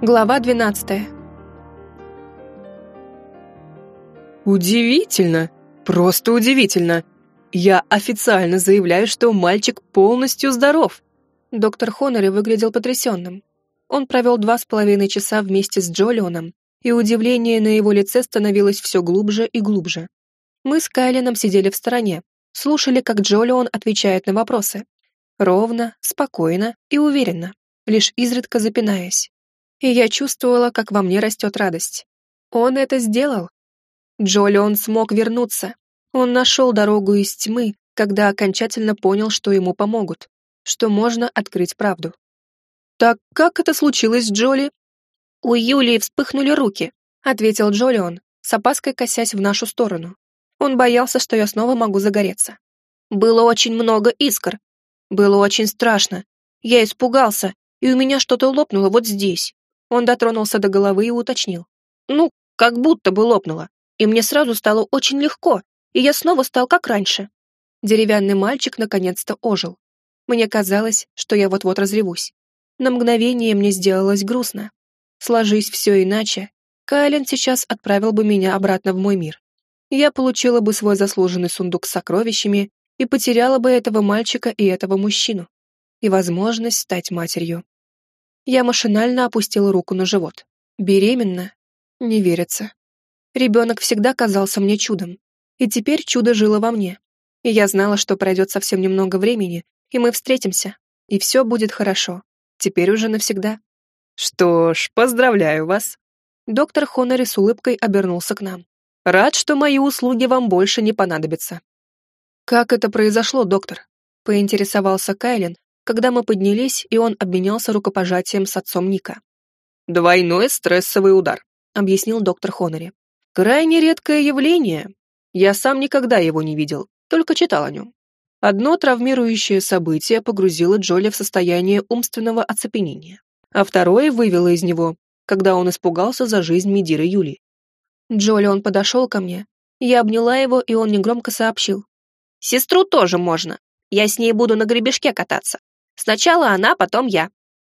Глава 12. Удивительно, просто удивительно. Я официально заявляю, что мальчик полностью здоров. Доктор Хонори выглядел потрясенным. Он провел 2,5 часа вместе с Джолионом, и удивление на его лице становилось все глубже и глубже. Мы с Кайленом сидели в стороне, слушали, как Джолион отвечает на вопросы. Ровно, спокойно и уверенно, лишь изредка запинаясь. И я чувствовала, как во мне растет радость. Он это сделал. Джолион смог вернуться. Он нашел дорогу из тьмы, когда окончательно понял, что ему помогут, что можно открыть правду. «Так как это случилось, Джоли?» «У Юлии вспыхнули руки», — ответил Джолион, с опаской косясь в нашу сторону. Он боялся, что я снова могу загореться. «Было очень много искр. Было очень страшно. Я испугался, и у меня что-то лопнуло вот здесь». Он дотронулся до головы и уточнил. «Ну, как будто бы лопнуло. И мне сразу стало очень легко, и я снова стал как раньше». Деревянный мальчик наконец-то ожил. Мне казалось, что я вот-вот разревусь. На мгновение мне сделалось грустно. Сложись все иначе, Кайлен сейчас отправил бы меня обратно в мой мир. Я получила бы свой заслуженный сундук с сокровищами и потеряла бы этого мальчика и этого мужчину. И возможность стать матерью. Я машинально опустила руку на живот. Беременна? Не верится. Ребенок всегда казался мне чудом. И теперь чудо жило во мне. И я знала, что пройдет совсем немного времени, и мы встретимся, и все будет хорошо. Теперь уже навсегда. «Что ж, поздравляю вас». Доктор Хонори с улыбкой обернулся к нам. «Рад, что мои услуги вам больше не понадобятся». «Как это произошло, доктор?» — поинтересовался Кайлен, когда мы поднялись, и он обменялся рукопожатием с отцом Ника. «Двойной стрессовый удар», — объяснил доктор Хонори. «Крайне редкое явление. Я сам никогда его не видел, только читал о нем. Одно травмирующее событие погрузило Джоли в состояние умственного оцепенения, а второе вывело из него, когда он испугался за жизнь Медиры Юли». Джолион подошел ко мне, я обняла его, и он негромко сообщил. «Сестру тоже можно. Я с ней буду на гребешке кататься. Сначала она, потом я».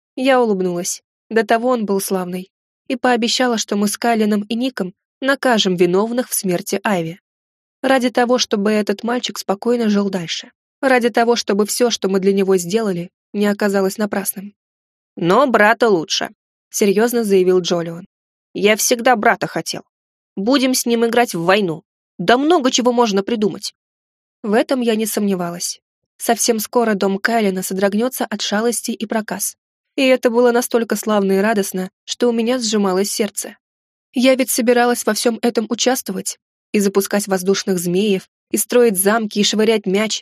Я улыбнулась. До того он был славный. И пообещала, что мы с Кайленом и Ником накажем виновных в смерти Айви. Ради того, чтобы этот мальчик спокойно жил дальше. Ради того, чтобы все, что мы для него сделали, не оказалось напрасным. «Но брата лучше», — серьезно заявил Джолион. «Я всегда брата хотел. Будем с ним играть в войну. Да много чего можно придумать». В этом я не сомневалась. Совсем скоро дом Кайлена содрогнется от шалости и проказ. И это было настолько славно и радостно, что у меня сжималось сердце. Я ведь собиралась во всем этом участвовать, и запускать воздушных змеев, и строить замки, и швырять мяч.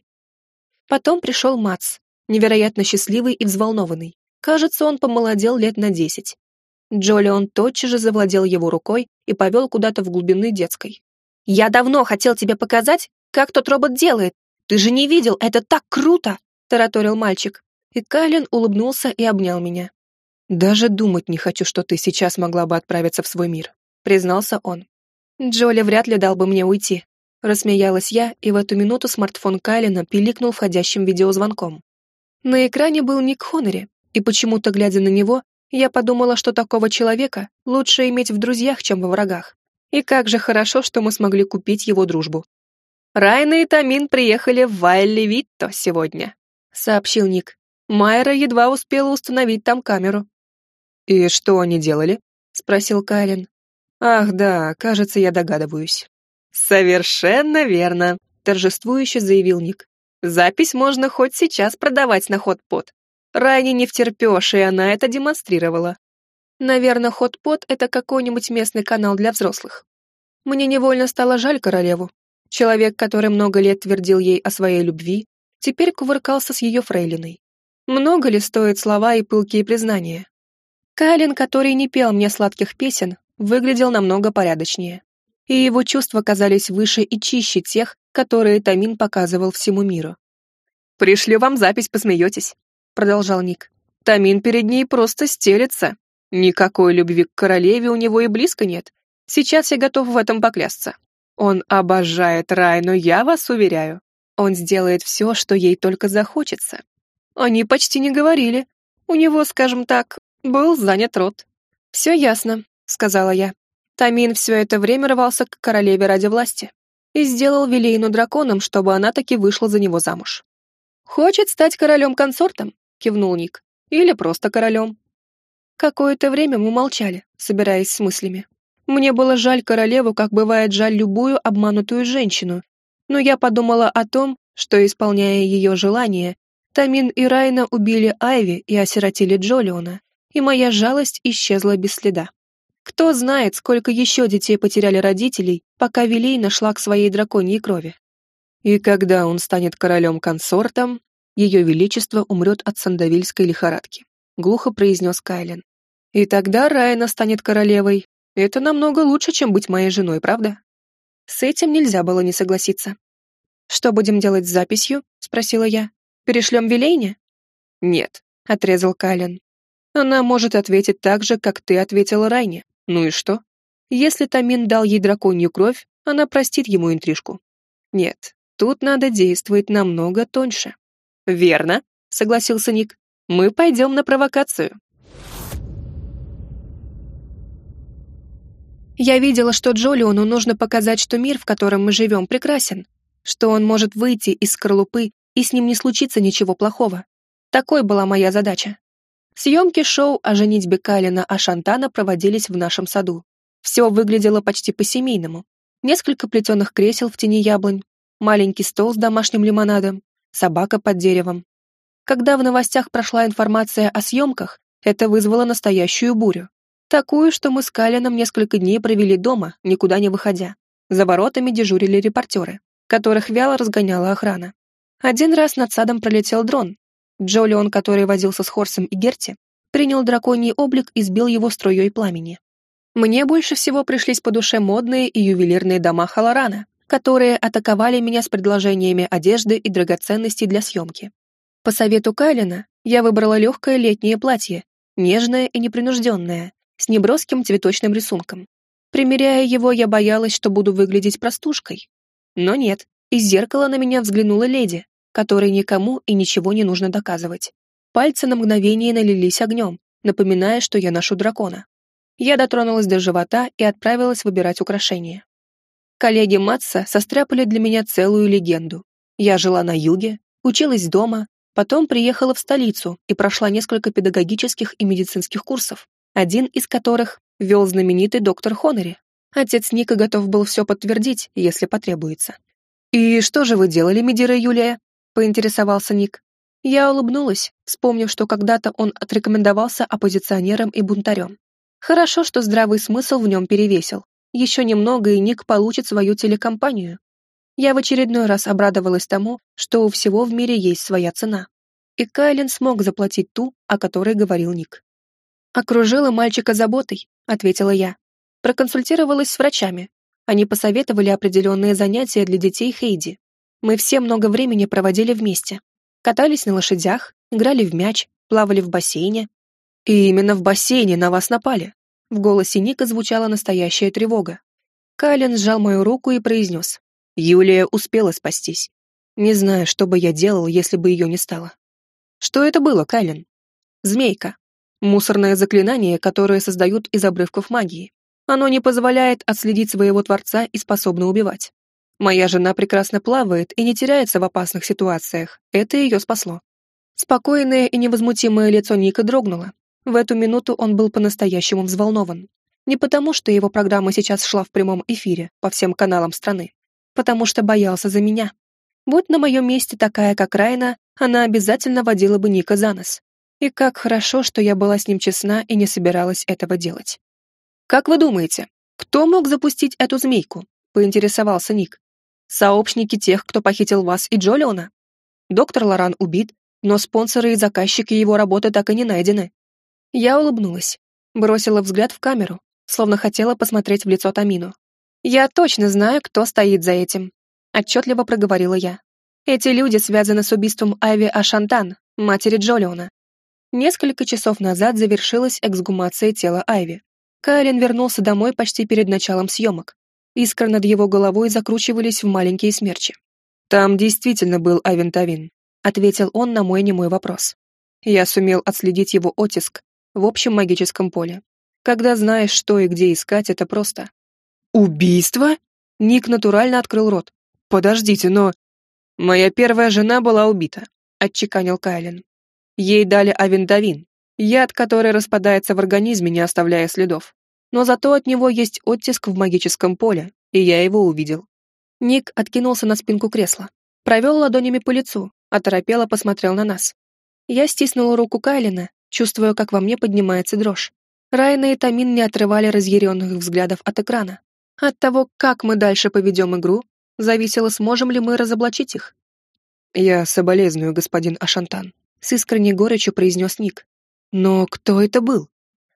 Потом пришел Мац, невероятно счастливый и взволнованный. Кажется, он помолодел лет на 10. Джолион тотчас же завладел его рукой и повел куда-то в глубины детской. «Я давно хотел тебе показать, как тот робот делает. Ты же не видел, это так круто!» — тараторил мальчик. И Кайлен улыбнулся и обнял меня. «Даже думать не хочу, что ты сейчас могла бы отправиться в свой мир», — признался он. «Джоли вряд ли дал бы мне уйти», — рассмеялась я, и в эту минуту смартфон Кайлена пиликнул входящим видеозвонком. На экране был Ник Хонори, и почему-то, глядя на него, я подумала, что такого человека лучше иметь в друзьях, чем во врагах. И как же хорошо, что мы смогли купить его дружбу. «Райна и Тамин приехали в Вайлли-Витто сегодня», — сообщил Ник. «Майра едва успела установить там камеру». «И что они делали?» — спросил Кайлен. «Ах да, кажется, я догадываюсь». «Совершенно верно», — торжествующе заявил Ник. «Запись можно хоть сейчас продавать на Хотпот. Райне не втерпешь, и она это демонстрировала». Наверное, Хотпот — это какой-нибудь местный канал для взрослых. Мне невольно стало жаль королеву. Человек, который много лет твердил ей о своей любви, теперь кувыркался с ее фрейлиной. Много ли стоят слова и пылкие признания? Кайлен, который не пел мне сладких песен, выглядел намного порядочнее. И его чувства казались выше и чище тех, которые Тамин показывал всему миру. «Пришлю вам запись, посмеетесь», — продолжал Ник. «Тамин перед ней просто стелется. Никакой любви к королеве у него и близко нет. Сейчас я готов в этом поклясться. Он обожает Райну, я вас уверяю. Он сделает все, что ей только захочется. Они почти не говорили. У него, скажем так, был занят рот. «Все ясно», — сказала я. Тамин все это время рвался к королеве ради власти и сделал Вилейну драконом, чтобы она таки вышла за него замуж. «Хочет стать королем-консортом?» — кивнул Ник. «Или просто королем». Какое-то время мы молчали, собираясь с мыслями. Мне было жаль королеву, как бывает жаль любую обманутую женщину, но я подумала о том, что, исполняя ее желание, Тамин и Райна убили Айви и осиротили Джолиона, и моя жалость исчезла без следа. Кто знает, сколько еще детей потеряли родителей, пока Вилейна шла к своей драконьей крови. И когда он станет королем-консортом, ее величество умрет от сандавильской лихорадки, глухо произнес Кайлен. И тогда Райна станет королевой. Это намного лучше, чем быть моей женой, правда? С этим нельзя было не согласиться. «Что будем делать с записью?» — спросила я. «Перешлем Вилейне?» «Нет», — отрезал Кайлен. «Она может ответить так же, как ты ответила Райне. Ну и что? Если Тамин дал ей драконью кровь, она простит ему интрижку. Нет, тут надо действовать намного тоньше». «Верно», — согласился Ник. «Мы пойдем на провокацию». Я видела, что Джолиону нужно показать, что мир, в котором мы живем, прекрасен, что он может выйти из скорлупы, и с ним не случится ничего плохого. Такой была моя задача. Съемки шоу о женитьбе Кайлена Ашантана проводились в нашем саду. Все выглядело почти по-семейному. Несколько плетеных кресел в тени яблонь, маленький стол с домашним лимонадом, собака под деревом. Когда в новостях прошла информация о съемках, это вызвало настоящую бурю. Такую, что мы с Кайленом несколько дней провели дома, никуда не выходя. За воротами дежурили репортеры, которых вяло разгоняла охрана. Один раз над садом пролетел дрон. Джолион, который возился с Хорсом и Герти, принял драконий облик и сбил его струей пламени. Мне больше всего пришлись по душе модные и ювелирные дома Халорана, которые атаковали меня с предложениями одежды и драгоценностей для съемки. По совету Кайлена я выбрала легкое летнее платье, нежное и непринужденное, с неброским цветочным рисунком. Примеряя его, я боялась, что буду выглядеть простушкой. Но нет, из зеркала на меня взглянула леди, которой никому и ничего не нужно доказывать. Пальцы на мгновение налились огнем, напоминая, что я ношу дракона. Я дотронулась до живота и отправилась выбирать украшения. Коллеги Матса состряпали для меня целую легенду. Я жила на юге, училась дома, потом приехала в столицу и прошла несколько педагогических и медицинских курсов, один из которых вел знаменитый доктор Хонори. Отец Ника готов был все подтвердить, если потребуется. «И что же вы делали, Медира Юлия?» — поинтересовался Ник. Я улыбнулась, вспомнив, что когда-то он отрекомендовался оппозиционером и бунтарем. Хорошо, что здравый смысл в нем перевесил. Еще немного, и Ник получит свою телекомпанию. Я в очередной раз обрадовалась тому, что у всего в мире есть своя цена. И Кайлен смог заплатить ту, о которой говорил Ник. «Окружила мальчика заботой», — ответила я. Проконсультировалась с врачами. Они посоветовали определенные занятия для детей Хейди. Мы все много времени проводили вместе. Катались на лошадях, играли в мяч, плавали в бассейне. И именно в бассейне на вас напали. В голосе Ника звучала настоящая тревога. Кайлен сжал мою руку и произнес. Юлия успела спастись. Не знаю, что бы я делал, если бы ее не стало. Что это было, Кайлен? Змейка. Мусорное заклинание, которое создают из обрывков магии. Оно не позволяет отследить своего творца и способно убивать. Моя жена прекрасно плавает и не теряется в опасных ситуациях. Это ее спасло. Спокойное и невозмутимое лицо Ника дрогнуло. В эту минуту он был по-настоящему взволнован. Не потому, что его программа сейчас шла в прямом эфире по всем каналам страны, потому что боялся за меня. Будь на моем месте такая, как Райна, она обязательно водила бы Ника за нос. И как хорошо, что я была с ним честна и не собиралась этого делать. «Как вы думаете, кто мог запустить эту змейку?» — поинтересовался Ник. «Сообщники тех, кто похитил вас и Джолиона? Доктор Лоран убит, но спонсоры и заказчики его работы так и не найдены». Я улыбнулась, бросила взгляд в камеру, словно хотела посмотреть в лицо Тамину. «Я точно знаю, кто стоит за этим», — отчетливо проговорила я. «Эти люди связаны с убийством Айви Ашантан, матери Джолиона». Несколько часов назад завершилась эксгумация тела Айви. Кайлен вернулся домой почти перед началом съемок. Искры над его головой закручивались в маленькие смерчи. «Там действительно был Айвен Тавин», — ответил он на мой немой вопрос. Я сумел отследить его оттиск в общем магическом поле. Когда знаешь, что и где искать, это просто. Убийство? Ник натурально открыл рот. Подождите, но... Моя первая жена была убита, отчеканил Кайлен. Ей дали авентавин, яд, который распадается в организме, не оставляя следов. Но зато от него есть оттиск в магическом поле, и я его увидел. Ник откинулся на спинку кресла, провел ладонями по лицу, оторопело посмотрел на нас. Я стиснула руку Кайлена, чувствуя, как во мне поднимается дрожь. Райна и Тамин не отрывали разъяренных взглядов от экрана. От того, как мы дальше поведем игру, зависело, сможем ли мы разоблачить их. «Я соболезную, господин Ашантан», — с искренней горечью произнес Ник. «Но кто это был?»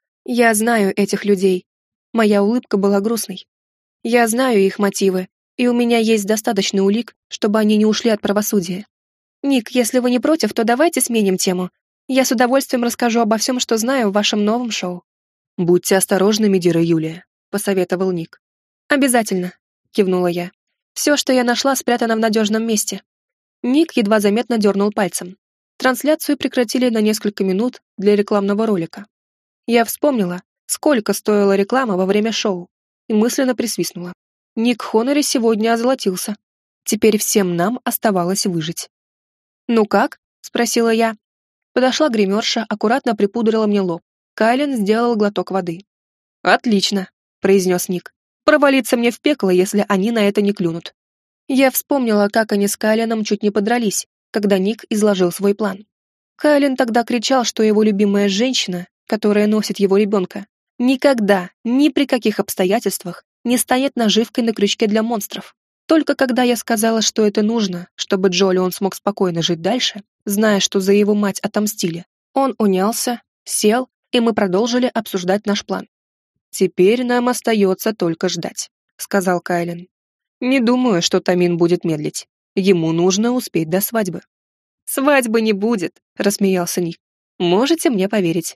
«Я знаю этих людей». Моя улыбка была грустной. «Я знаю их мотивы, и у меня есть достаточно улик, чтобы они не ушли от правосудия. Ник, если вы не против, то давайте сменим тему. Я с удовольствием расскажу обо всем, что знаю в вашем новом шоу». «Будьте осторожны, Медира Юлия», — посоветовал Ник. «Обязательно», — кивнула я. «Все, что я нашла, спрятано в надежном месте». Ник едва заметно дернул пальцем. Трансляцию прекратили на несколько минут для рекламного ролика. Я вспомнила, сколько стоила реклама во время шоу, и мысленно присвистнула. Ник Хонори сегодня озолотился. Теперь всем нам оставалось выжить. «Ну как?» — спросила я. Подошла гримерша, аккуратно припудрила мне лоб. Кайлен сделал глоток воды. «Отлично», — произнес Ник. «Провалиться мне в пекло, если они на это не клюнут». Я вспомнила, как они с Кайленом чуть не подрались, когда Ник изложил свой план. Кайлен тогда кричал, что его любимая женщина, которая носит его ребенка, никогда, ни при каких обстоятельствах не станет наживкой на крючке для монстров. Только когда я сказала, что это нужно, чтобы Джолион смог спокойно жить дальше, зная, что за его мать отомстили, он унялся, сел, и мы продолжили обсуждать наш план. «Теперь нам остается только ждать», — сказал Кайлен. «Не думаю, что Тамин будет медлить. Ему нужно успеть до свадьбы». «Свадьбы не будет», — рассмеялся Ник. «Можете мне поверить».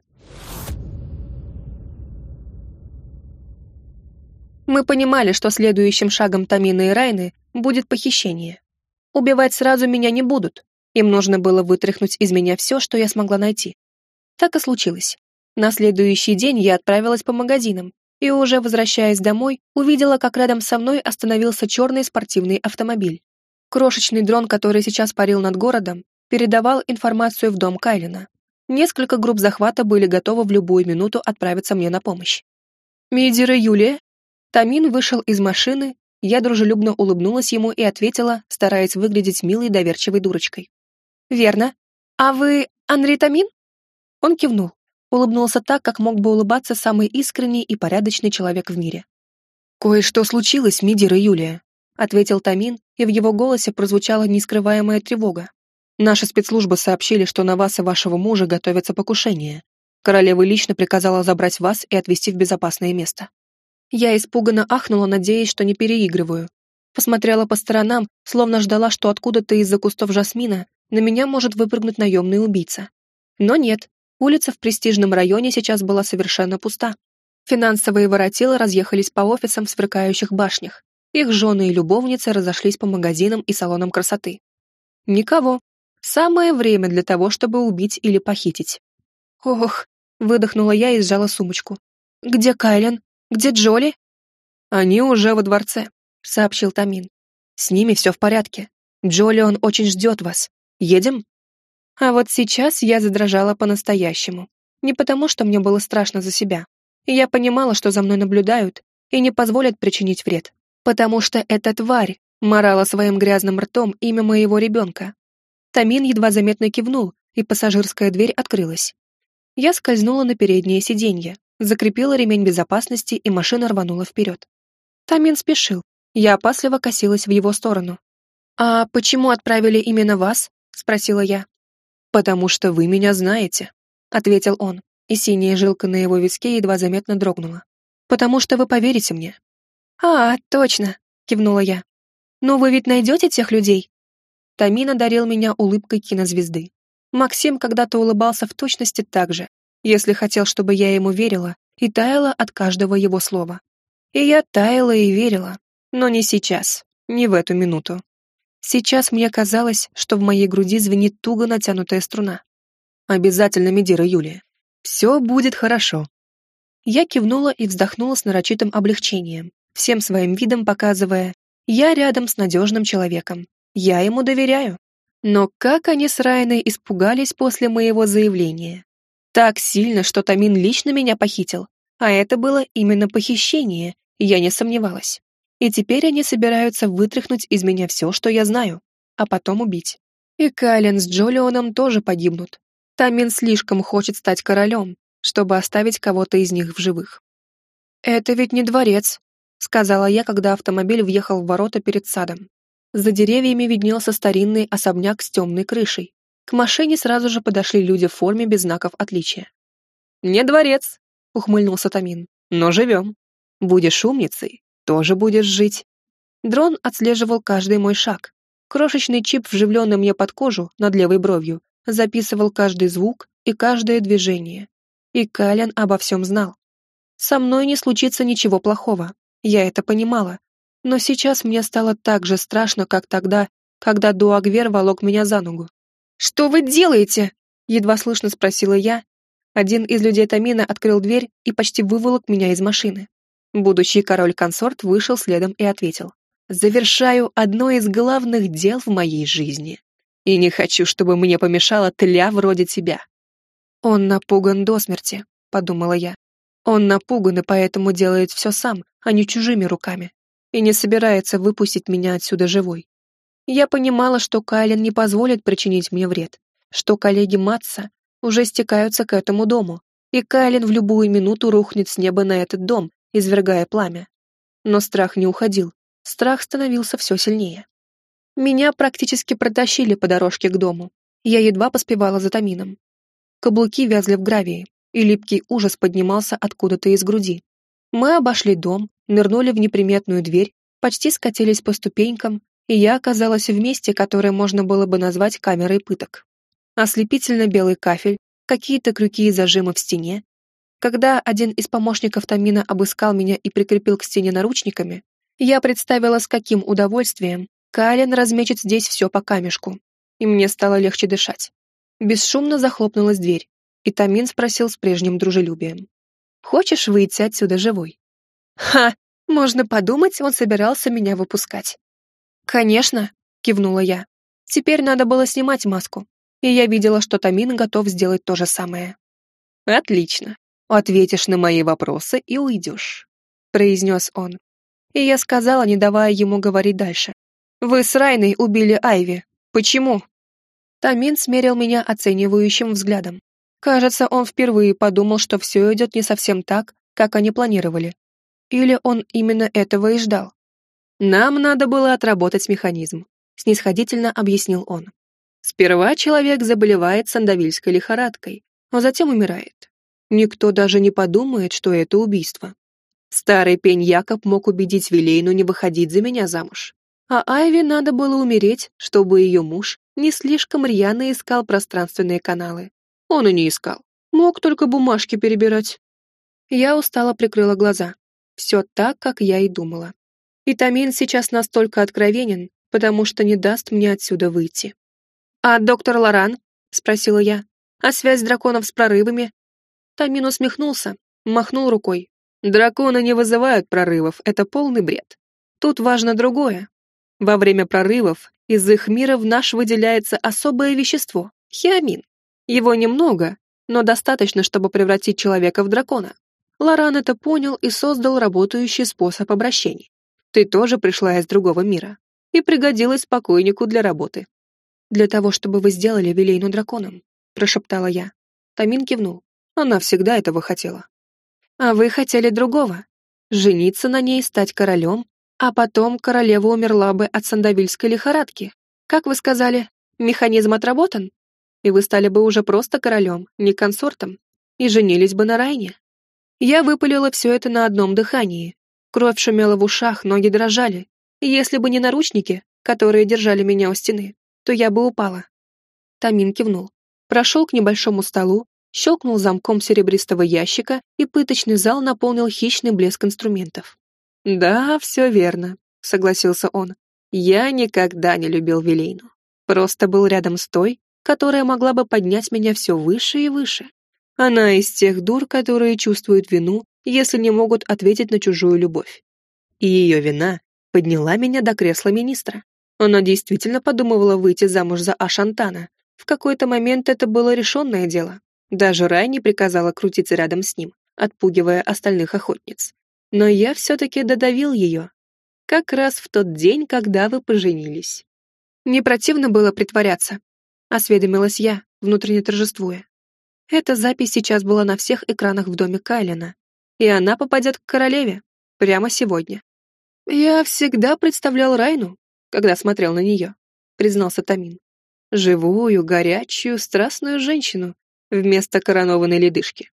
Мы понимали, что следующим шагом Тамины и Райны будет похищение. Убивать сразу меня не будут. Им нужно было вытряхнуть из меня все, что я смогла найти. Так и случилось. На следующий день я отправилась по магазинам и, уже возвращаясь домой, увидела, как рядом со мной остановился черный спортивный автомобиль. Крошечный дрон, который сейчас парил над городом, передавал информацию в дом Кайлена. Несколько групп захвата были готовы в любую минуту отправиться мне на помощь. «Медира Юлия?» Тамин вышел из машины, я дружелюбно улыбнулась ему и ответила, стараясь выглядеть милой доверчивой дурочкой. «Верно. А вы Анри Тамин?» Он кивнул, улыбнулся так, как мог бы улыбаться самый искренний и порядочный человек в мире. «Кое-что случилось, Медира Юлия», — ответил Тамин, и в его голосе прозвучала нескрываемая тревога. «Наши спецслужбы сообщили, что на вас и вашего мужа готовится покушение. Королева лично приказала забрать вас и отвезти в безопасное место». Я испуганно ахнула, надеясь, что не переигрываю. Посмотрела по сторонам, словно ждала, что откуда-то из-за кустов жасмина на меня может выпрыгнуть наемный убийца. Но нет, улица в престижном районе сейчас была совершенно пуста. Финансовые воротилы разъехались по офисам в сверкающих башнях. Их жены и любовницы разошлись по магазинам и салонам красоты. Никого. Самое время для того, чтобы убить или похитить. «Ох», — выдохнула я и сжала сумочку. «Где Кайлен? Где Джоли?» «Они уже во дворце», — сообщил Тамин. «С ними все в порядке. Джолион очень ждет вас. Едем?» А вот сейчас я задрожала по-настоящему. Не потому, что мне было страшно за себя. Я понимала, что за мной наблюдают и не позволят причинить вред. Потому что эта тварь марала своим грязным ртом имя моего ребенка. Тамин едва заметно кивнул, и пассажирская дверь открылась. Я скользнула на переднее сиденье, закрепила ремень безопасности, и машина рванула вперед. Тамин спешил. Я опасливо косилась в его сторону. «А почему отправили именно вас?» — спросила я. «Потому что вы меня знаете», — ответил он, и синяя жилка на его виске едва заметно дрогнула. «Потому что вы поверите мне». «А, точно», — кивнула я. «Но вы ведь найдете тех людей?» Тамин одарил меня улыбкой кинозвезды. Максим когда-то улыбался в точности так же, если хотел, чтобы я ему верила, и таяла от каждого его слова. И я таяла и верила, но не сейчас, не в эту минуту. Сейчас мне казалось, что в моей груди звенит туго натянутая струна. «Обязательно, Медира Юлия. Все будет хорошо». Я кивнула и вздохнула с нарочитым облегчением, всем своим видом показывая, я рядом с надежным человеком, я ему доверяю. Но как они с Райаной испугались после моего заявления. Так сильно, что Тамин лично меня похитил, а это было именно похищение, я не сомневалась. И теперь они собираются вытряхнуть из меня все, что я знаю, а потом убить. И Кайлен с Джолионом тоже погибнут. Тамин слишком хочет стать королем, чтобы оставить кого-то из них в живых. «Это ведь не дворец», — сказала я, когда автомобиль въехал в ворота перед садом. За деревьями виднелся старинный особняк с темной крышей. К машине сразу же подошли люди в форме без знаков отличия. «Не дворец», — ухмыльнулся Тамин, — «но живем. Будешь умницей, тоже будешь жить». Дрон отслеживал каждый мой шаг. Крошечный чип, вживленный мне под кожу над левой бровью, записывал каждый звук и каждое движение. И Кайлен обо всем знал. Со мной не случится ничего плохого, я это понимала. Но сейчас мне стало так же страшно, как тогда, когда Дуагвер волок меня за ногу. «Что вы делаете?» — едва слышно спросила я. Один из людей Тамина открыл дверь и почти выволок меня из машины. Будущий король-консорт вышел следом и ответил. «Завершаю одно из главных дел в моей жизни. И не хочу, чтобы мне помешала тля вроде тебя». «Он напуган до смерти», — подумала я. «Он напуган и поэтому делает все сам, а не чужими руками. И не собирается выпустить меня отсюда живой. Я понимала, что Кайлен не позволит причинить мне вред, что коллеги Матса уже стекаются к этому дому, и Кайлен в любую минуту рухнет с неба на этот дом, извергая пламя. Но страх не уходил, страх становился все сильнее. Меня практически протащили по дорожке к дому. Я едва поспевала за Тамином. Каблуки вязли в гравии, и липкий ужас поднимался откуда-то из груди. Мы обошли дом, нырнули в неприметную дверь, почти скатились по ступенькам, и я оказалась в месте, которое можно было бы назвать камерой пыток. Ослепительно белый кафель, какие-то крюки и зажимы в стене. Когда один из помощников Тамина обыскал меня и прикрепил к стене наручниками, я представила, с каким удовольствием Кайлен размечет здесь все по камешку, и мне стало легче дышать. Бесшумно захлопнулась дверь, и Тамин спросил с прежним дружелюбием. «Хочешь выйти отсюда живой?» «Ха! Можно подумать, он собирался меня выпускать». «Конечно», — кивнула я. Теперь надо было снимать маску, и я видела, что Тамин готов сделать то же самое. «Отлично. Ответишь на мои вопросы и уйдешь», — произнес он. И я сказала, не давая ему говорить дальше. «Вы с Райной убили Айви. Почему?» Тамин смерил меня оценивающим взглядом. Кажется, он впервые подумал, что все идет не совсем так, как они планировали. Или он именно этого и ждал. «Нам надо было отработать механизм», — снисходительно объяснил он. «Сперва человек заболевает сандавильской лихорадкой, а затем умирает. Никто даже не подумает, что это убийство. Старый пень Якоб мог убедить Вилейну не выходить за меня замуж. А Айви надо было умереть, чтобы ее муж не слишком рьяно искал пространственные каналы. Он и не искал. Мог только бумажки перебирать». Я устало прикрыла глаза. Все так, как я и думала. И Тамин сейчас настолько откровенен, потому что не даст мне отсюда выйти. «А доктор Лоран?» — спросила я. «А связь драконов с прорывами?» Тамин усмехнулся, махнул рукой. «Драконы не вызывают прорывов, это полный бред. Тут важно другое. Во время прорывов из их мира в наш выделяется особое вещество — хиамин. Его немного, но достаточно, чтобы превратить человека в дракона. Лоран это понял и создал работающий способ обращения. Ты тоже пришла из другого мира и пригодилась покойнику для работы». «Для того, чтобы вы сделали Вилейну драконом», — прошептала я. Тамин кивнул. Она всегда этого хотела. «А вы хотели другого. Жениться на ней, стать королем, а потом королева умерла бы от сандавильской лихорадки. Как вы сказали, механизм отработан? И вы стали бы уже просто королем, не консортом, и женились бы на Райне». Я выпалила все это на одном дыхании. Кровь шумела в ушах, ноги дрожали. И если бы не наручники, которые держали меня у стены, то я бы упала. Тамин кивнул. Прошел к небольшому столу, щелкнул замком серебристого ящика, и пыточный зал наполнил хищный блеск инструментов. «Да, все верно», — согласился он. «Я никогда не любил Вилейну. Просто был рядом с той, которая могла бы поднять меня все выше и выше. Она из тех дур, которые чувствуют вину если не могут ответить на чужую любовь. И ее вина подняла меня до кресла министра. Она действительно подумывала выйти замуж за Ашантана. В какой-то момент это было решенное дело. Даже Райни приказала крутиться рядом с ним, отпугивая остальных охотниц. Но я все-таки додавил ее. Как раз в тот день, когда вы поженились. Не противно было притворяться, осведомилась я, внутренне торжествуя. Эта запись сейчас была на всех экранах в доме Кайлина, и она попадет к королеве прямо сегодня. Я всегда представлял Райну, когда смотрел на нее, признался Тамин. Живую, горячую, страстную женщину вместо коронованной ледышки.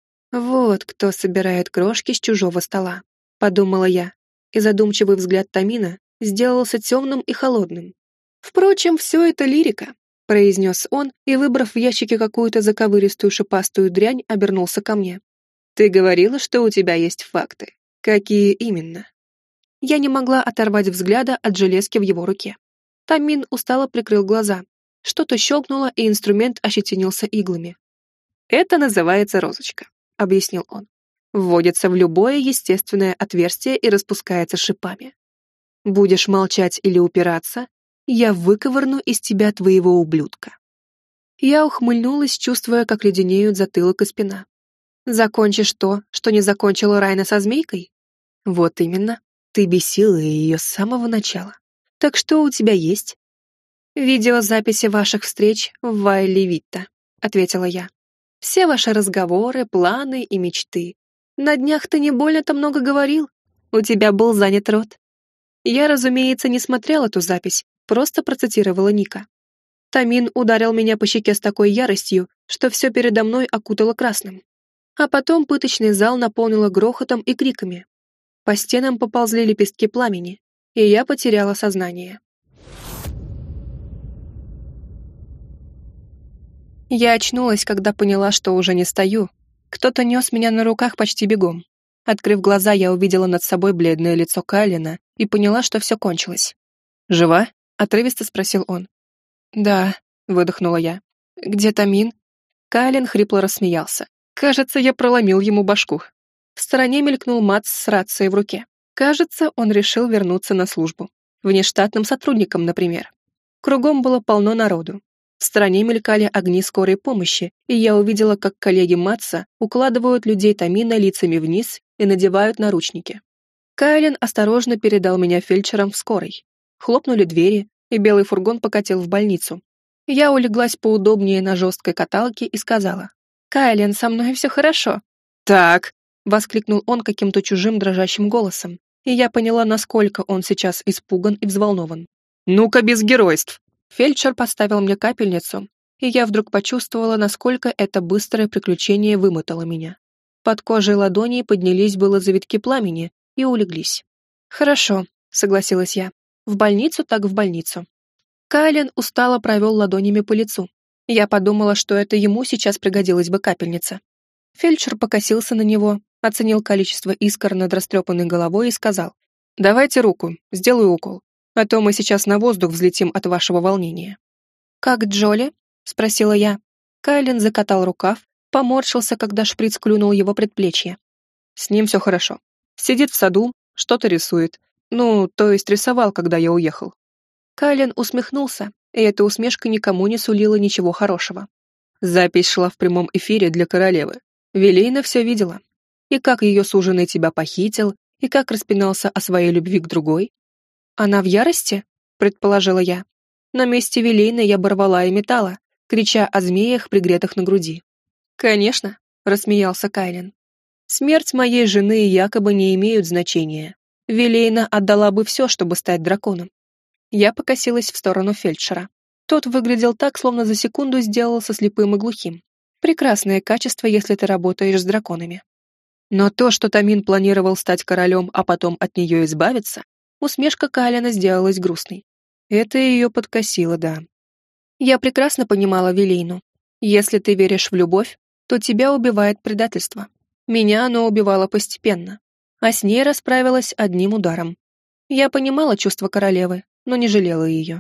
Вот кто собирает крошки с чужого стола, подумала я, и задумчивый взгляд Тамина сделался темным и холодным. Впрочем, все это лирика, произнес он и, выбрав в ящике какую-то заковыристую шипастую дрянь, обернулся ко мне. Ты говорила, что у тебя есть факты. Какие именно? Я не могла оторвать взгляда от железки в его руке. Тамин устало прикрыл глаза. Что-то щелкнуло, и инструмент ощетинился иглами. «Это называется розочка», — объяснил он. «Вводится в любое естественное отверстие и распускается шипами. Будешь молчать или упираться, я выковырну из тебя твоего ублюдка». Я ухмыльнулась, чувствуя, как леденеют затылок и спина. «Закончишь то, что не закончила Райна со змейкой?» «Вот именно. Ты бесила ее с самого начала. Так что у тебя есть?» «Видеозаписи ваших встреч в Вайле-Витта», — ответила я. «Все ваши разговоры, планы и мечты. На днях ты не больно-то много говорил. У тебя был занят рот». Я, разумеется, не смотрела эту запись, просто процитировала Ника. Тамин ударил меня по щеке с такой яростью, что все передо мной окутало красным. А потом пыточный зал наполнило грохотом и криками. По стенам поползли лепестки пламени, и я потеряла сознание. Я очнулась, когда поняла, что уже не стою. Кто-то нес меня на руках почти бегом. Открыв глаза, я увидела над собой бледное лицо Кайлина и поняла, что все кончилось. «Жива?» — отрывисто спросил он. «Да», — выдохнула я. «Где Тамин?» Кайлин хрипло рассмеялся. Кажется, я проломил ему башку. В стороне мелькнул Матс с рацией в руке. Кажется, он решил вернуться на службу. Внештатным сотрудником, например. Кругом было полно народу. В стороне мелькали огни скорой помощи, и я увидела, как коллеги Матса укладывают людей Тамина лицами вниз и надевают наручники. Кайлин осторожно передал меня фельдшерам в скорой. Хлопнули двери, и белый фургон покатил в больницу. Я улеглась поудобнее на жесткой каталке и сказала: «Кайлин, со мной все хорошо». «Так», — воскликнул он каким-то чужим дрожащим голосом, и я поняла, насколько он сейчас испуган и взволнован. «Ну-ка, без геройств!» Фельдшер поставил мне капельницу, и я вдруг почувствовала, насколько это быстрое приключение вымотало меня. Под кожей ладони поднялись было завитки пламени и улеглись. «Хорошо», — согласилась я. «В больницу так в больницу». Кайлин устало провел ладонями по лицу. Я подумала, что это ему сейчас пригодилась бы капельница. Фельдшер покосился на него, оценил количество искр над растрепанной головой и сказал: «Давайте руку, сделаю укол, а то мы сейчас на воздух взлетим от вашего волнения». «Как Джоли?» — спросила я. Кайлин закатал рукав, поморщился, когда шприц клюнул его предплечье. «С ним все хорошо. Сидит в саду, что-то рисует. Ну, то есть рисовал, когда я уехал». Кайлин усмехнулся, и эта усмешка никому не сулила ничего хорошего. Запись шла в прямом эфире для королевы. Велейна все видела. И как ее суженый тебя похитил, и как распинался о своей любви к другой. «Она в ярости?» — предположила я. На месте Велейны я бы рвала и металла, крича о змеях, пригретых на груди. «Конечно», — рассмеялся Кайлин. «Смерть моей жены якобы не имеют значения. Велейна отдала бы все, чтобы стать драконом». Я покосилась в сторону фельдшера. Тот выглядел так, словно за секунду сделался слепым и глухим. Прекрасное качество, если ты работаешь с драконами. Но то, что Тамин планировал стать королем, а потом от нее избавиться, усмешка Кайлина сделалась грустной. Это ее подкосило, да. Я прекрасно понимала Велейну. Если ты веришь в любовь, то тебя убивает предательство. Меня оно убивало постепенно, а с ней расправилась одним ударом. Я понимала чувства королевы, но не жалела ее.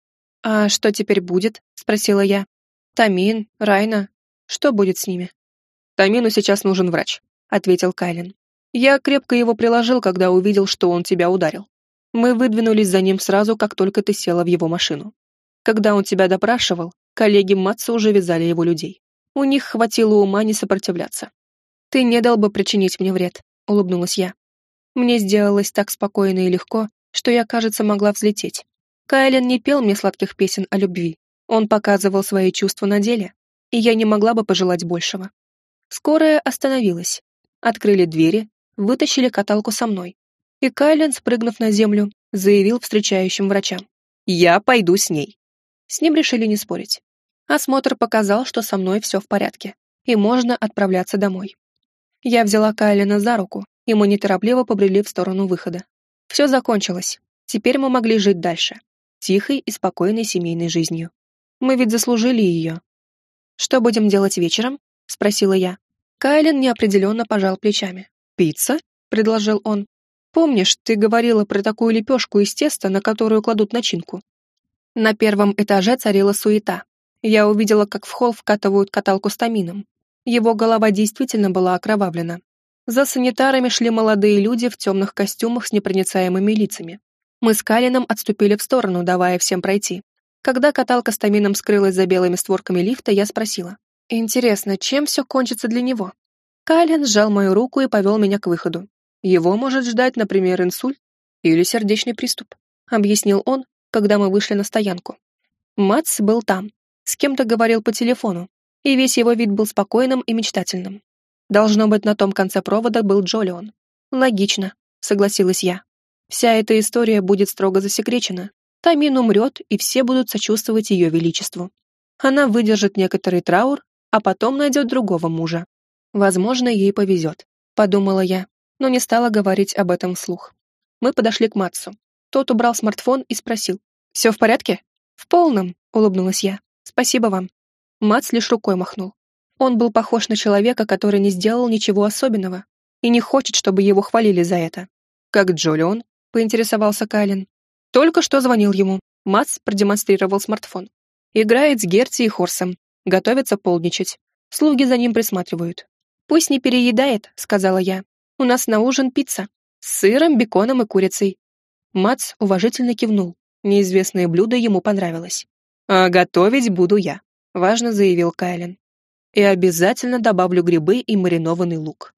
«А что теперь будет?» — спросила я. «Тамин, Райна, что будет с ними?» «Тамину сейчас нужен врач», — ответил Кайлин. Я крепко его приложил, когда увидел, что он тебя ударил. Мы выдвинулись за ним сразу, как только ты села в его машину. Когда он тебя допрашивал, коллеги Матса уже вязали его людей. У них хватило ума не сопротивляться. «Ты не дал бы причинить мне вред», — улыбнулась я. Мне сделалось так спокойно и легко, что я, кажется, могла взлететь. Кайлен не пел мне сладких песен о любви. Он показывал свои чувства на деле, и я не могла бы пожелать большего. Скорая остановилась. Открыли двери, вытащили каталку со мной. И Кайлен, спрыгнув на землю, заявил встречающим врачам: «Я пойду с ней». С ним решили не спорить. Осмотр показал, что со мной все в порядке, и можно отправляться домой. Я взяла Кайлена за руку, и мы неторопливо побрели в сторону выхода. Все закончилось. Теперь мы могли жить дальше. Тихой и спокойной семейной жизнью. Мы ведь заслужили ее. «Что будем делать вечером?» — спросила я. Кайлен неопределенно пожал плечами. «Пицца?» — предложил он. «Помнишь, ты говорила про такую лепешку из теста, на которую кладут начинку?» На первом этаже царила суета. Я увидела, как в холл вкатывают каталку с Тамином. Его голова действительно была окровавлена. За санитарами шли молодые люди в темных костюмах с непроницаемыми лицами. Мы с Кайлином отступили в сторону, давая всем пройти. Когда каталка с Тамином скрылась за белыми створками лифта, я спросила: «Интересно, чем все кончится для него?» Кайлин сжал мою руку и повел меня к выходу. «Его может ждать, например, инсульт или сердечный приступ», — объяснил он, когда мы вышли на стоянку. Матс был там, с кем-то говорил по телефону, и весь его вид был спокойным и мечтательным. Должно быть, на том конце провода был Джолион. «Логично», — согласилась я. «Вся эта история будет строго засекречена. Тамин умрет, и все будут сочувствовать ее величеству. Она выдержит некоторый траур, а потом найдет другого мужа. Возможно, ей повезет», — подумала я, но не стала говорить об этом вслух. Мы подошли к Матсу. Тот убрал смартфон и спросил: «Все в порядке?» «В полном», — улыбнулась я. «Спасибо вам». Матс лишь рукой махнул. Он был похож на человека, который не сделал ничего особенного и не хочет, чтобы его хвалили за это. «Как Джолион?» — поинтересовался Кайлен. «Только что звонил ему». Матс продемонстрировал смартфон. «Играет с Герти и Хорсом. Готовится полдничать. Слуги за ним присматривают». «Пусть не переедает», — сказала я. «У нас на ужин пицца. С сыром, беконом и курицей». Матс уважительно кивнул. Неизвестное блюдо ему понравилось. «А готовить буду я», — важно заявил Кайлен. «И обязательно добавлю грибы и маринованный лук».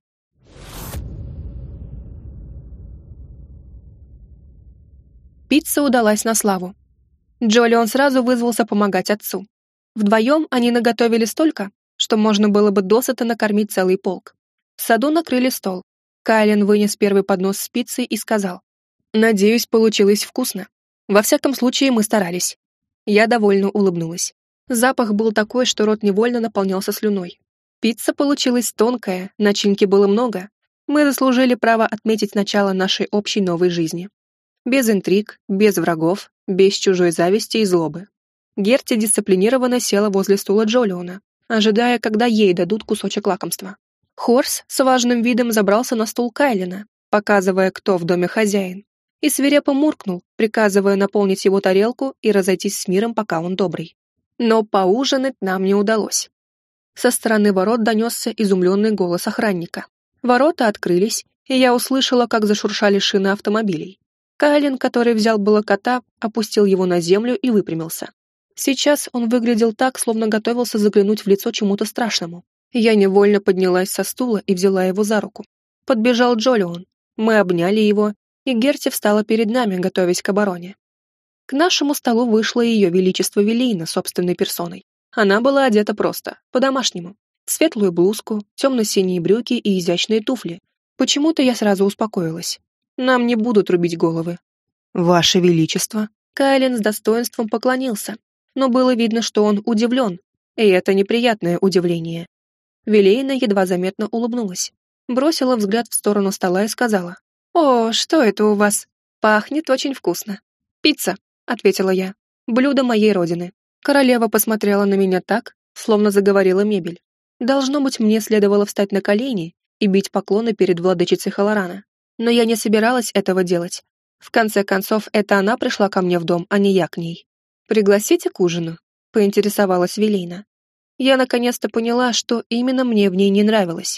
Пицца удалась на славу. Джолион сразу вызвался помогать отцу. Вдвоем они наготовили столько, что можно было бы досыта накормить целый полк. В саду накрыли стол. Кайлен вынес первый поднос с пиццей и сказал: «Надеюсь, получилось вкусно. Во всяком случае, мы старались». Я довольно улыбнулась. Запах был такой, что рот невольно наполнялся слюной. Пицца получилась тонкая, начинки было много. Мы заслужили право отметить начало нашей общей новой жизни. Без интриг, без врагов, без чужой зависти и злобы. Герти дисциплинированно села возле стула Джолиона, ожидая, когда ей дадут кусочек лакомства. Хорс с важным видом забрался на стул Кайлена, показывая, кто в доме хозяин, и свирепо муркнул, приказывая наполнить его тарелку и разойтись с миром, пока он добрый. Но поужинать нам не удалось. Со стороны ворот донесся изумленный голос охранника. Ворота открылись, и я услышала, как зашуршали шины автомобилей. Кайлен, который взял было кота, опустил его на землю и выпрямился. Сейчас он выглядел так, словно готовился заглянуть в лицо чему-то страшному. Я невольно поднялась со стула и взяла его за руку. Подбежал Джолион. Мы обняли его, и Герти встала перед нами, готовясь к обороне. К нашему столу вышло ее величество Вилейна собственной персоной. Она была одета просто, по-домашнему. Светлую блузку, темно-синие брюки и изящные туфли. Почему-то я сразу успокоилась. Нам не будут рубить головы. «Ваше величество!» Кайлен с достоинством поклонился, но было видно, что он удивлен, и это неприятное удивление. Вилейна едва заметно улыбнулась, бросила взгляд в сторону стола и сказала: «О, что это у вас? Пахнет очень вкусно». «Пицца», — ответила я, — «блюдо моей родины». Королева посмотрела на меня так, словно заговорила мебель. Должно быть, мне следовало встать на колени и бить поклоны перед владычицей Халорана. Но я не собиралась этого делать. В конце концов, это она пришла ко мне в дом, а не я к ней. «Пригласите к ужину?» — поинтересовалась Вилейна. Я наконец-то поняла, что именно мне в ней не нравилось.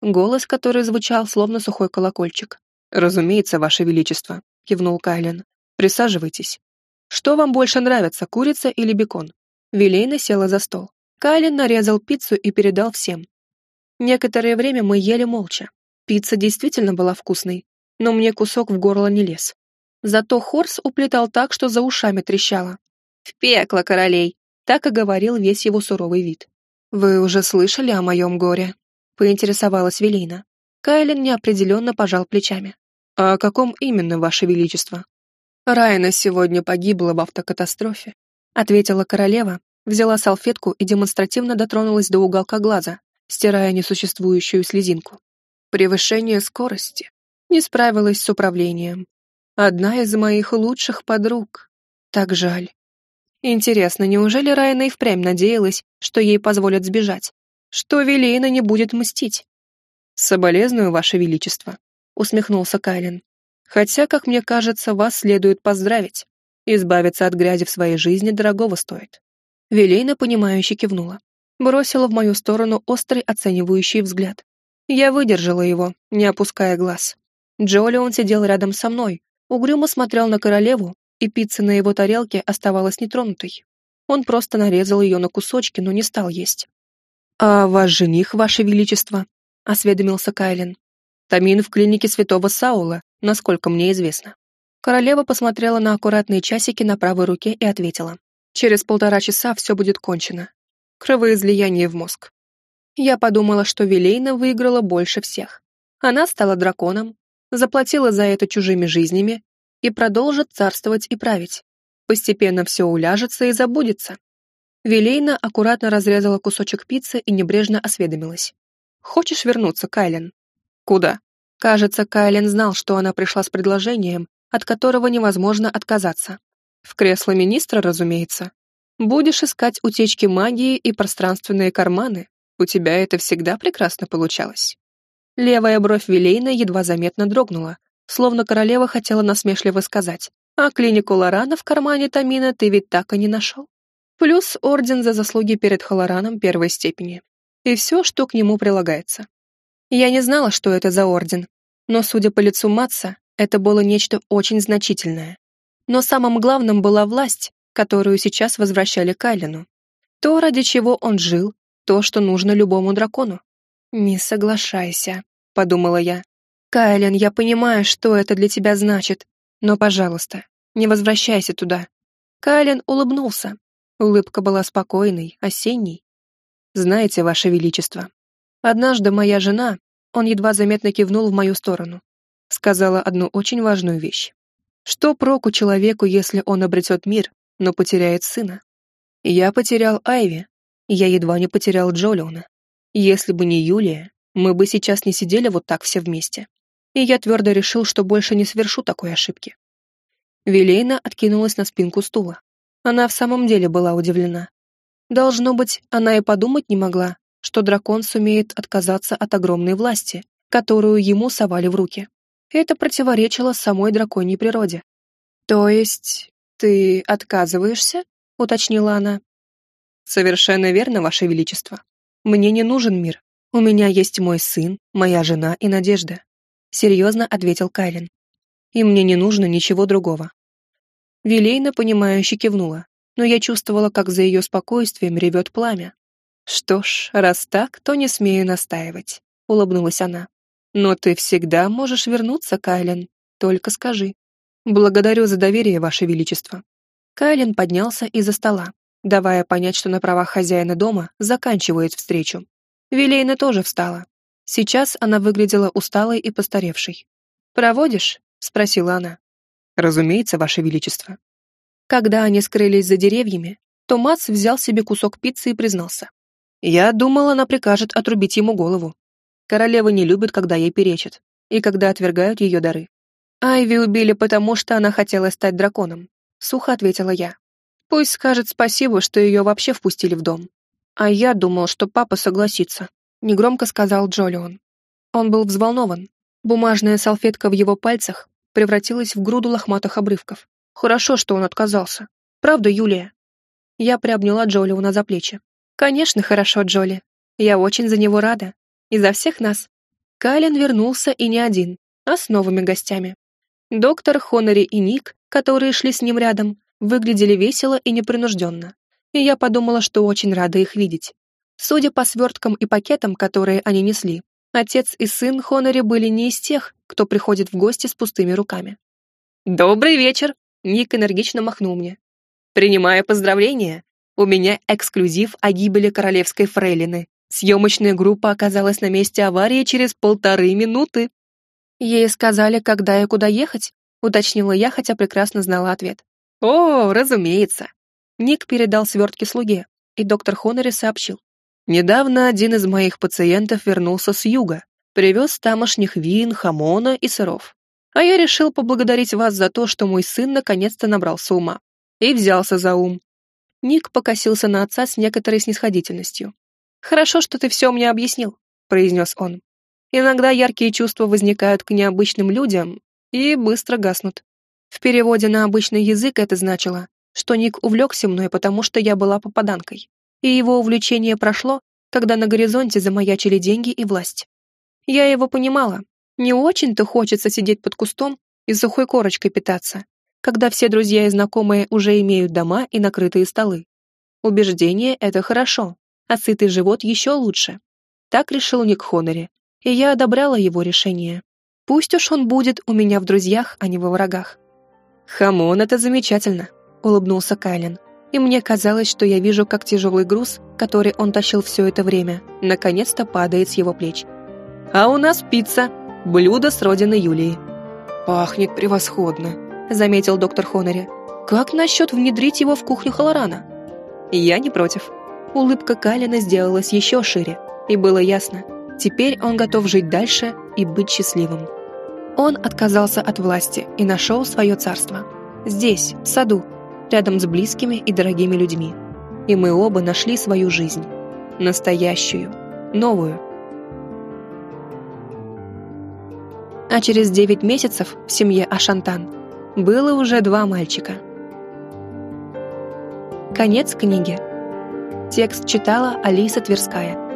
Голос, который звучал, словно сухой колокольчик. «Разумеется, Ваше Величество», — кивнул Кайлен. «Присаживайтесь. Что вам больше нравится, курица или бекон?» Вилейна села за стол. Кайлен нарезал пиццу и передал всем. Некоторое время мы ели молча. Пицца действительно была вкусной, но мне кусок в горло не лез. Зато Хорс уплетал так, что за ушами трещало. «В пекло, королей!» — так и говорил весь его суровый вид. «Вы уже слышали о моем горе?» — поинтересовалась Вилейна. Кайлен неопределенно пожал плечами. «А о каком именно, Ваше Величество?» «Райна сегодня погибла в автокатастрофе», — ответила королева, взяла салфетку и демонстративно дотронулась до уголка глаза, стирая несуществующую слезинку. «Превышение скорости. Не справилась с управлением. Одна из моих лучших подруг. Так жаль. Интересно, неужели Райна и впрямь надеялась, что ей позволят сбежать? Что Вилейна не будет мстить?» «Соболезную, Ваше Величество», — усмехнулся Кайлен. «Хотя, как мне кажется, вас следует поздравить. Избавиться от грязи в своей жизни дорогого стоит». Вилейна, понимающе кивнула. Бросила в мою сторону острый оценивающий взгляд. Я выдержала его, не опуская глаз. Джолион сидел рядом со мной, угрюмо смотрел на королеву, и пицца на его тарелке оставалась нетронутой. Он просто нарезал ее на кусочки, но не стал есть. «А ваш жених, Ваше Величество?» — осведомился Кайлен. «Тамин в клинике святого Саула, насколько мне известно». Королева посмотрела на аккуратные часики на правой руке и ответила. «Через 1,5 часа все будет кончено. Кровоизлияние в мозг». Я подумала, что Вилейна выиграла больше всех. Она стала драконом, заплатила за это чужими жизнями и продолжит царствовать и править. Постепенно все уляжется и забудется. Вилейна аккуратно разрезала кусочек пиццы и небрежно осведомилась. «Хочешь вернуться, Кайлен?» «Куда?» Кажется, Кайлен знал, что она пришла с предложением, от которого невозможно отказаться. «В кресло министра, разумеется. Будешь искать утечки магии и пространственные карманы. У тебя это всегда прекрасно получалось». Левая бровь Вилейна едва заметно дрогнула, словно королева хотела насмешливо сказать: «А клинику Лорана в кармане Тамина ты ведь так и не нашел». Плюс орден за заслуги перед Халлораном 1-й степени. И все, что к нему прилагается. Я не знала, что это за орден, но, судя по лицу Матса, это было нечто очень значительное. Но самым главным была власть, которую сейчас возвращали Кайлену. То, ради чего он жил, то, что нужно любому дракону. «Не соглашайся», — подумала я. «Кайлен, я понимаю, что это для тебя значит, но, пожалуйста, не возвращайся туда». Кайлен улыбнулся. Улыбка была спокойной, осенней. «Знаете, Ваше Величество, однажды моя жена, он едва заметно кивнул в мою сторону, сказала одну очень важную вещь. Что проку человеку, если он обретет мир, но потеряет сына? Я потерял Айви, я едва не потерял Джолиона. Если бы не Юлия, мы бы сейчас не сидели вот так все вместе. И я твердо решил, что больше не совершу такой ошибки». Вилейна откинулась на спинку стула. Она в самом деле была удивлена. Должно быть, она и подумать не могла, что дракон сумеет отказаться от огромной власти, которую ему совали в руки. Это противоречило самой драконьей природе. «То есть ты отказываешься?» — уточнила она. «Совершенно верно, Ваше Величество. Мне не нужен мир. У меня есть мой сын, моя жена и надежда», — серьезно ответил Кайлен. «И мне не нужно ничего другого». Вилейна, понимающе кивнула, но я чувствовала, как за ее спокойствием ревет пламя. «Что ж, раз так, то не смею настаивать», — улыбнулась она. «Но ты всегда можешь вернуться, Кайлен, только скажи». «Благодарю за доверие, Ваше Величество». Кайлен поднялся из-за стола, давая понять, что на правах хозяина дома заканчивает встречу. Вилейна тоже встала. Сейчас она выглядела усталой и постаревшей. «Проводишь?» — спросила она. «Разумеется, Ваше Величество». Когда они скрылись за деревьями, то Мац взял себе кусок пиццы и признался. «Я думал, она прикажет отрубить ему голову. Королева не любит, когда ей перечат, и когда отвергают ее дары. Айви убили, потому что она хотела стать драконом», — сухо ответила я. «Пусть скажет спасибо, что ее вообще впустили в дом». «А я думал, что папа согласится», — негромко сказал Джолион. Он был взволнован. Бумажная салфетка в его пальцах превратилась в груду лохматых обрывков. Хорошо, что он отказался. Правда, Юлия?» Я приобняла Джолиона за плечи. «Конечно, хорошо, Джоли. Я очень за него рада. И за всех нас. Кайлен вернулся и не один, а с новыми гостями. Доктор Хонори и Ник, которые шли с ним рядом, выглядели весело и непринужденно, и я подумала, что очень рада их видеть. Судя по сверткам и пакетам, которые они несли, отец и сын Хонори были не из тех, кто приходит в гости с пустыми руками. «Добрый вечер!» — Ник энергично махнул мне. «Принимаю поздравления. У меня эксклюзив о гибели королевской фрейлины. Съемочная группа оказалась на месте аварии через 1,5 минуты». «Ей сказали, когда и куда ехать?» — уточнила я, хотя прекрасно знала ответ. «О, разумеется!» Ник передал свертки слуге, и доктор Хонори сообщил. «Недавно один из моих пациентов вернулся с юга, привез тамошних вин, хамона и сыров. А я решил поблагодарить вас за то, что мой сын наконец-то набрался ума. И взялся за ум». Ник покосился на отца с некоторой снисходительностью. «Хорошо, что ты все мне объяснил», — произнес он. «Иногда яркие чувства возникают к необычным людям и быстро гаснут». В переводе на обычный язык это значило, что Ник увлекся мной, потому что я была попаданкой, и его увлечение прошло, когда на горизонте замаячили деньги и власть. Я его понимала. Не очень-то хочется сидеть под кустом и сухой корочкой питаться, когда все друзья и знакомые уже имеют дома и накрытые столы. Убеждение — это хорошо, а сытый живот еще лучше. Так решил Ник Хонори, и я одобряла его решение. Пусть уж он будет у меня в друзьях, а не во врагах. «Хамон — это замечательно», — улыбнулся Кайлен, и мне казалось, что я вижу, как тяжелый груз, который он тащил все это время, наконец-то падает с его плеч. «А у нас пицца, блюдо с родины Юлии». «Пахнет превосходно», — заметил доктор Хонори. «Как насчет внедрить его в кухню Халорана?» «Я не против». Улыбка Кайлена сделалась еще шире, и было ясно, теперь он готов жить дальше и быть счастливым. Он отказался от власти и нашел свое царство. Здесь, в саду, рядом с близкими и дорогими людьми. И мы оба нашли свою жизнь. Настоящую, новую. А через 9 месяцев в семье Ашантан было уже 2 мальчика. Конец книги. Текст читала Алиса Тверская.